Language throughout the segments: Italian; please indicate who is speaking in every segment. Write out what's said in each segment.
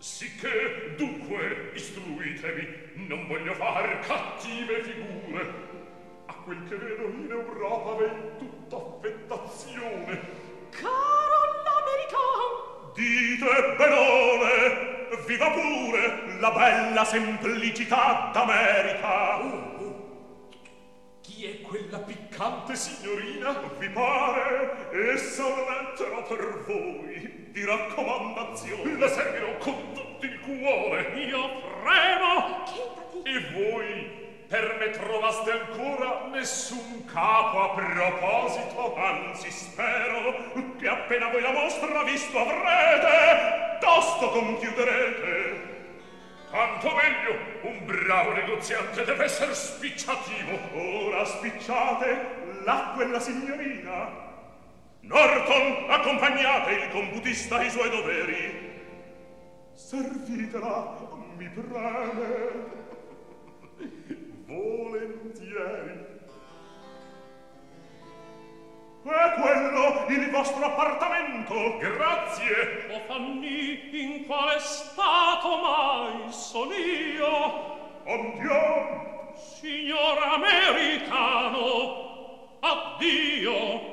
Speaker 1: Sicché, dunque, istruitevi, non voglio far cattive figure. A quel che vedo in Europa v'è tutta affettazione.
Speaker 2: Caro l'American!
Speaker 1: Dite benone, viva pure la bella semplicità d'America. Chi è quella piccante signorina? Vi pare? Essa una lettera per voi di raccomandazione. La seguirò con tutto il cuore. Io fremo.
Speaker 2: Chetati.
Speaker 1: E voi per me trovaste ancora nessun capo a proposito? Anzi, spero che appena voi la mostra visto avrete, tosto conchiuderete. Tanto meglio, un bravo negoziante deve essere spicciativo. Ora spicciate là quella signorina. Norton, accompagnate il computista ai suoi doveri. Servitela, mi preme. Volentieri. È quello il vostro appartamento? Grazie.
Speaker 3: O Fanny, in quale stato mai son io?
Speaker 1: Andiamo.
Speaker 3: Signor americano, addio.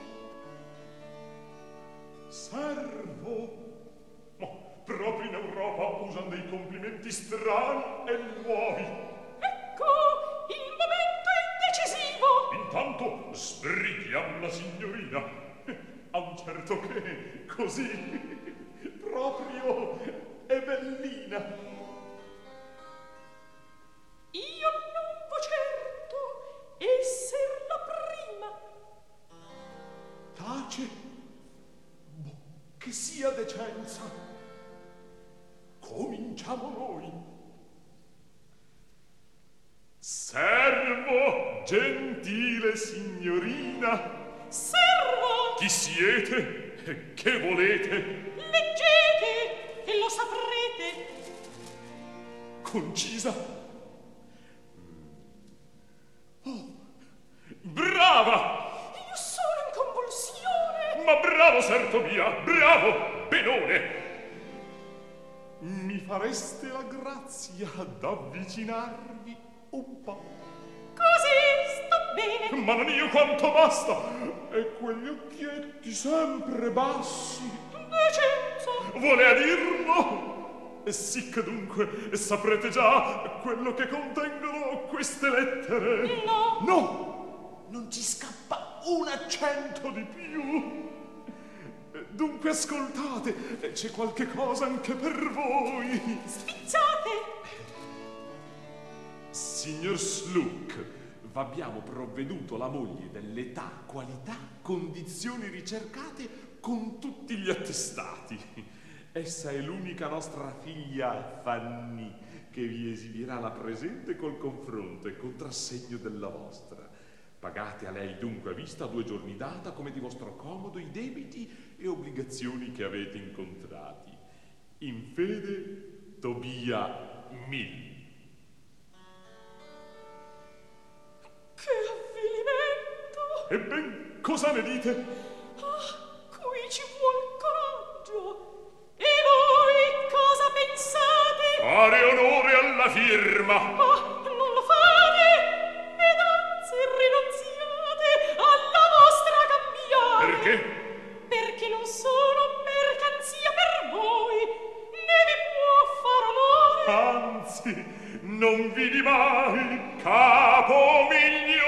Speaker 1: Servo. Ma proprio in Europa usano dei complimenti strani e nuovi.
Speaker 2: Ecco, il momento è decisivo.
Speaker 1: Intanto sbrighiamo la signorina. A un certo che così proprio è bellina.
Speaker 2: Io non vo certo esser la prima.
Speaker 1: Tace. Boh, che sia decenza. Cominciamo noi. Servo, gentile signorina.
Speaker 2: Servo!
Speaker 1: Chi siete? E che volete?
Speaker 2: Leggete e lo saprete.
Speaker 1: Concisa. Oh, brava!
Speaker 2: Io sono in convulsione.
Speaker 1: Ma bravo, serto mia, bravo, benone! Mi fareste la grazia d'avvicinarvi un po'?
Speaker 2: Così sta bene.
Speaker 1: Ma non io quanto basta! E quegli occhietti sempre bassi.
Speaker 2: Decenza.
Speaker 1: Vuole a dirlo? E sic dunque saprete già quello che contengono queste lettere?
Speaker 2: No.
Speaker 1: No! Non ci scappa un accento di più. Dunque ascoltate, c'è qualche cosa anche per voi.
Speaker 2: Spizzate.
Speaker 1: Signor Slook, v'abbiamo provveduto la moglie dell'età, qualità, condizioni ricercate con tutti gli attestati. Essa è l'unica nostra figlia Fanny che vi esibirà la presente col confronto e contrassegno della vostra. Pagate a lei dunque a vista a 2 giorni data come di vostro comodo i debiti e obbligazioni che avete incontrati. In fede, Tobia Mill.
Speaker 2: Che avvilimento!
Speaker 1: Ebben, cosa ne dite?
Speaker 2: Ah, qui ci vuol coraggio. E voi cosa pensate?
Speaker 1: Fare onore alla firma.
Speaker 2: Ma non lo fate, ed anzi rinunziate alla vostra cambiale.
Speaker 1: Perché?
Speaker 2: Perché non sono mercanzia per voi, né vi può far onore.
Speaker 1: Anzi, non vidi mai capo migliore.